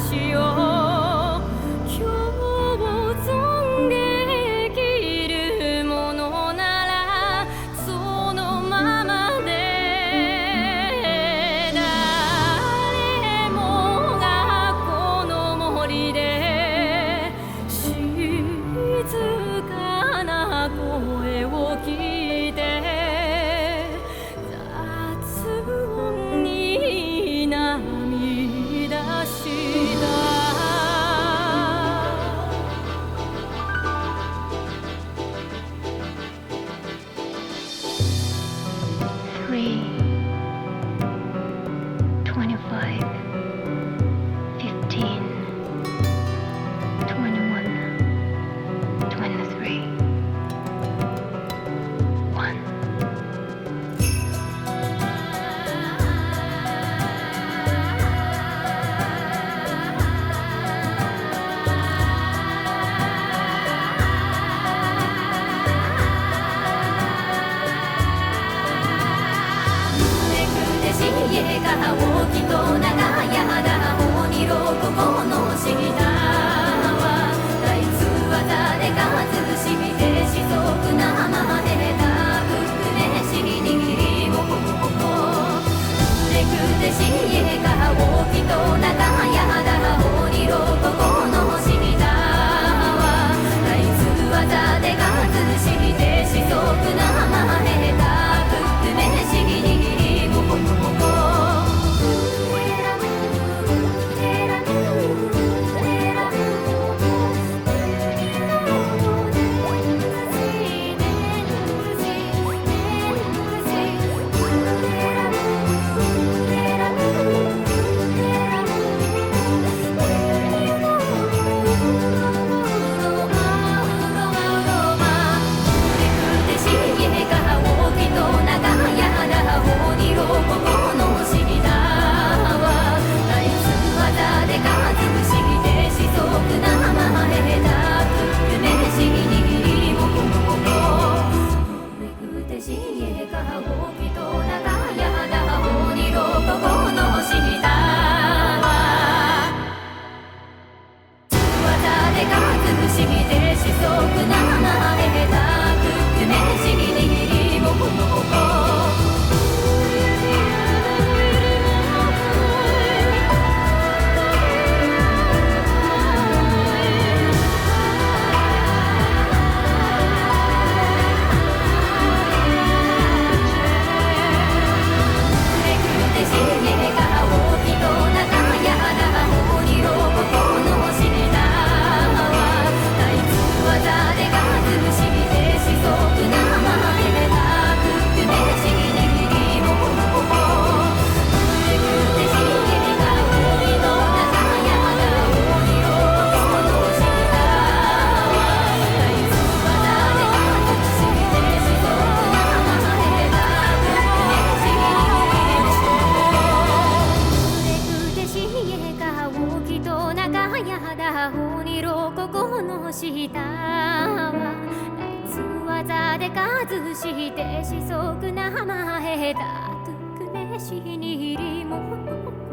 しを共存できるものならそのままで誰もがこの森で静かな声を聞いて雑音に涙した 3, 25, 15, 21, 23, 1. 家が大きと長やだ方にろここの下は大津技で数してしそくなまでたくねしにりもこれくてし家が大きと長やだ方にろここの下は大津技で数してしそくなまでたくねしにりもこ下は大津技で数してしそくなまえたとくねしにりも